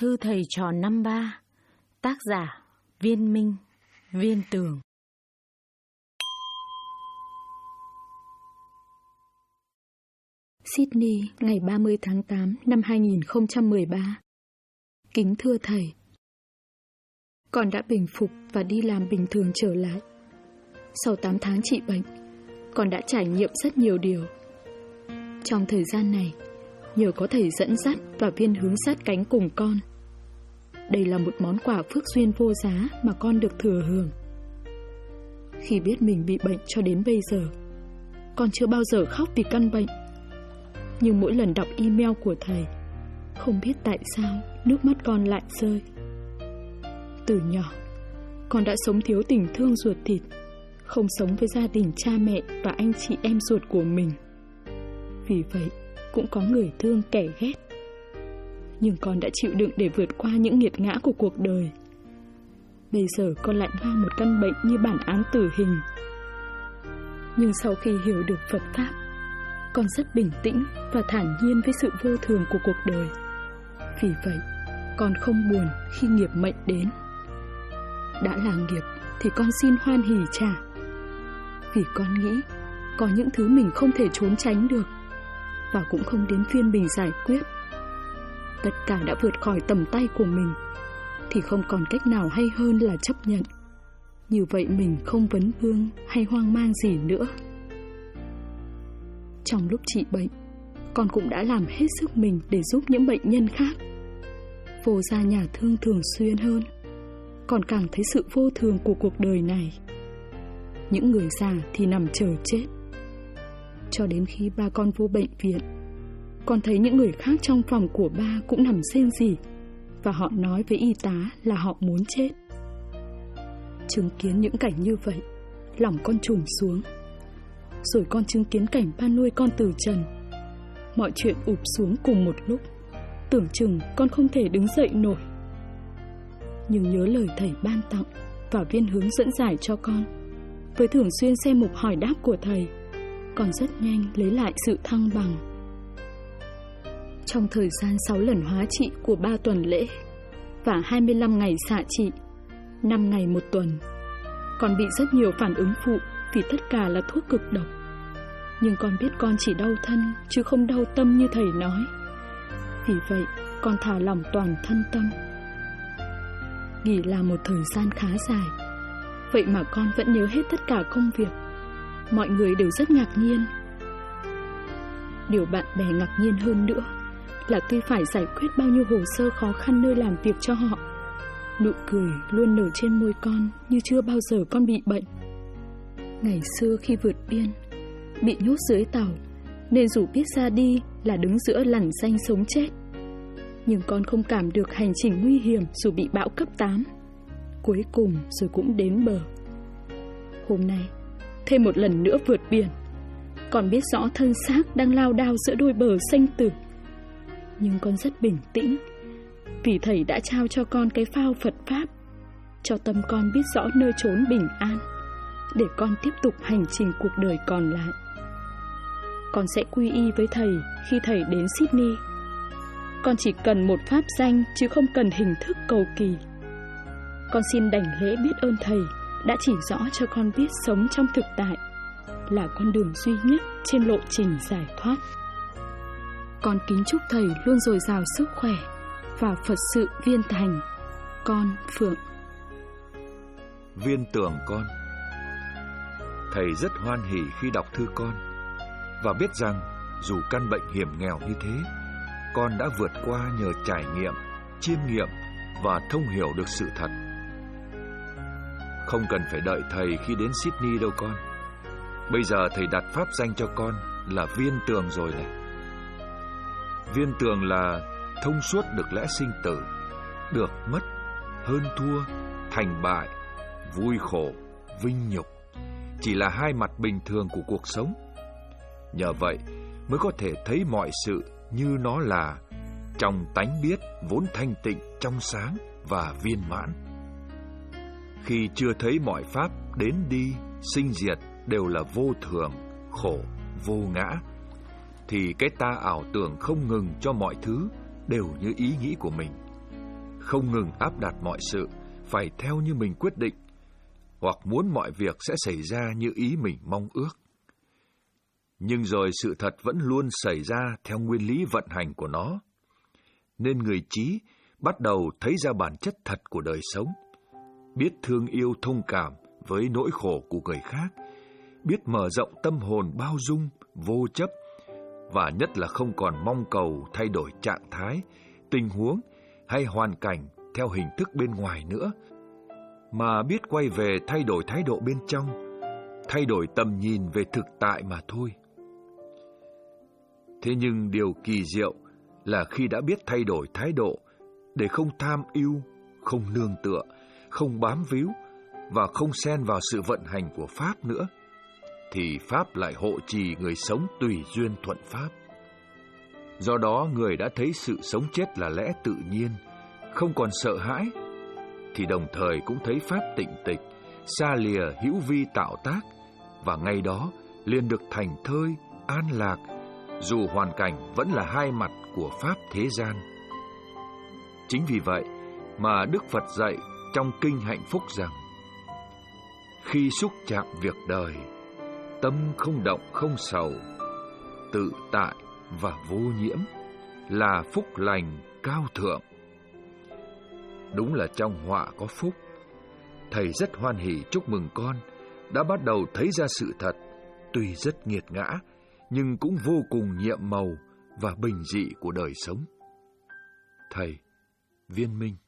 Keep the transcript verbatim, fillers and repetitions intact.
Thư thầy trò năm ba. Tác giả Viên Minh, Viên Tường. Sydney, ngày ba mươi tháng tám năm hai nghìn không trăm mười ba. Kính thưa thầy, con đã bình phục và đi làm bình thường trở lại. Sau tám tháng trị bệnh, con đã trải nghiệm rất nhiều điều. Trong thời gian này, nhờ có thầy dẫn dắt và Viên hướng sát cánh cùng con, đây là một món quà phước duyên vô giá mà con được thừa hưởng. Khi biết mình bị bệnh cho đến bây giờ, con chưa bao giờ khóc vì căn bệnh. Nhưng mỗi lần đọc email của thầy, không biết tại sao nước mắt con lại rơi. Từ nhỏ, con đã sống thiếu tình thương ruột thịt, không sống với gia đình cha mẹ và anh chị em ruột của mình. Vì vậy, cũng có người thương kẻ ghét. Nhưng con đã chịu đựng để vượt qua những nghiệt ngã của cuộc đời. Bây giờ con lại mang một căn bệnh như bản án tử hình. Nhưng sau khi hiểu được Phật Pháp, con rất bình tĩnh và thản nhiên với sự vô thường của cuộc đời. Vì vậy, con không buồn khi nghiệp mệnh đến. Đã là nghiệp thì con xin hoan hỉ trả. Vì con nghĩ có những thứ mình không thể trốn tránh được, và cũng không đến phiên mình giải quyết. Tất cả đã vượt khỏi tầm tay của mình, thì không còn cách nào hay hơn là chấp nhận. Như vậy mình không vấn vương hay hoang mang gì nữa. Trong lúc trị bệnh, con cũng đã làm hết sức mình để giúp những bệnh nhân khác. Vô ra nhà thương thường xuyên hơn, con càng thấy sự vô thường của cuộc đời này. Những người già thì nằm chờ chết. Cho đến khi ba con vô bệnh viện, con thấy những người khác trong phòng của ba cũng nằm rên rỉ, và họ nói với y tá là họ muốn chết. Chứng kiến những cảnh như vậy, lòng con trùng xuống. Rồi con chứng kiến cảnh ba nuôi con từ trần. Mọi chuyện ụp xuống cùng một lúc, tưởng chừng con không thể đứng dậy nổi. Nhưng nhớ lời thầy ban tặng và Viên hướng dẫn giải cho con, với thường xuyên xem mục hỏi đáp của thầy, con rất nhanh lấy lại sự thăng bằng. Trong thời gian sáu lần hóa trị của ba tuần lễ và hai mươi lăm ngày xạ trị, năm ngày một tuần, con bị rất nhiều phản ứng phụ vì tất cả là thuốc cực độc. Nhưng con biết con chỉ đau thân chứ không đau tâm như thầy nói. Vì vậy, con thả lỏng toàn thân tâm. Nghỉ làm một thời gian khá dài, vậy mà con vẫn nhớ hết tất cả công việc. Mọi người đều rất ngạc nhiên. Điều bạn bè ngạc nhiên hơn nữa là tuy phải giải quyết bao nhiêu hồ sơ khó khăn nơi làm việc cho họ, nụ cười luôn nở trên môi con như chưa bao giờ con bị bệnh. Ngày xưa khi vượt biên, bị nhốt dưới tàu, nên dù biết ra đi là đứng giữa lằn ranh sống chết, nhưng con không cảm được hành trình nguy hiểm dù bị bão cấp tám. Cuối cùng rồi cũng đến bờ. Hôm nay, thêm một lần nữa vượt biển, con biết rõ thân xác đang lao đao giữa đôi bờ sinh tử. Nhưng con rất bình tĩnh, vì thầy đã trao cho con cái phao Phật Pháp, cho tâm con biết rõ nơi chốn bình an, để con tiếp tục hành trình cuộc đời còn lại. Con sẽ quy y với thầy khi thầy đến Sydney. Con chỉ cần một pháp danh chứ không cần hình thức cầu kỳ. Con xin đảnh lễ biết ơn thầy đã chỉ rõ cho con biết sống trong thực tại là con đường duy nhất trên lộ trình giải thoát. Con kính chúc thầy luôn dồi dào sức khỏe và Phật sự viên thành. Con Phượng. Viên Tường con. Thầy rất hoan hỉ khi đọc thư con và biết rằng dù căn bệnh hiểm nghèo như thế, con đã vượt qua nhờ trải nghiệm, chiêm nghiệm và thông hiểu được sự thật. Không cần phải đợi thầy khi đến Sydney đâu con. Bây giờ thầy đặt pháp danh cho con là Viên Tường rồi này. Viên Tường là thông suốt được lẽ sinh tử, được mất, hơn thua, thành bại, vui khổ, vinh nhục, chỉ là hai mặt bình thường của cuộc sống. Nhờ vậy mới có thể thấy mọi sự như nó là, trong tánh biết vốn thanh tịnh, trong sáng và viên mãn. Khi chưa thấy mọi pháp đến đi, sinh diệt đều là vô thường, khổ, vô ngã, thì cái ta ảo tưởng không ngừng cho mọi thứ đều như ý nghĩ của mình. không ngừng áp đặt mọi sự phải theo như mình quyết định, hoặc muốn mọi việc sẽ xảy ra như ý mình mong ước. Nhưng rồi sự thật vẫn luôn xảy ra theo nguyên lý vận hành của nó. Nên người trí bắt đầu thấy ra bản chất thật của đời sống, biết thương yêu thông cảm với nỗi khổ của người khác, biết mở rộng tâm hồn bao dung, vô chấp, và nhất là không còn mong cầu thay đổi trạng thái, tình huống hay hoàn cảnh theo hình thức bên ngoài nữa, mà biết quay về thay đổi thái độ bên trong, thay đổi tầm nhìn về thực tại mà thôi. Thế nhưng điều kỳ diệu là khi đã biết thay đổi thái độ để không tham ưu, không nương tựa, không bám víu và không xen vào sự vận hành của Pháp nữa, thì Pháp lại hộ trì người sống tùy duyên thuận Pháp. Do đó người đã thấy sự sống chết là lẽ tự nhiên, không còn sợ hãi, thì đồng thời cũng thấy Pháp tịnh tịch, xa lìa hữu vi tạo tác, và ngay đó liền được thành thơi, an lạc, dù hoàn cảnh vẫn là hai mặt của Pháp thế gian. Chính vì vậy mà Đức Phật dạy trong Kinh Hạnh Phúc rằng: khi xúc chạm việc đời, tâm không động không sầu, tự tại và vô nhiễm, là phúc lành cao thượng. Đúng là trong họa có phúc. Thầy rất hoan hỉ chúc mừng con đã bắt đầu thấy ra sự thật, tuy rất nghiệt ngã, nhưng cũng vô cùng nhiệm màu và bình dị của đời sống. Thầy, Viên Minh.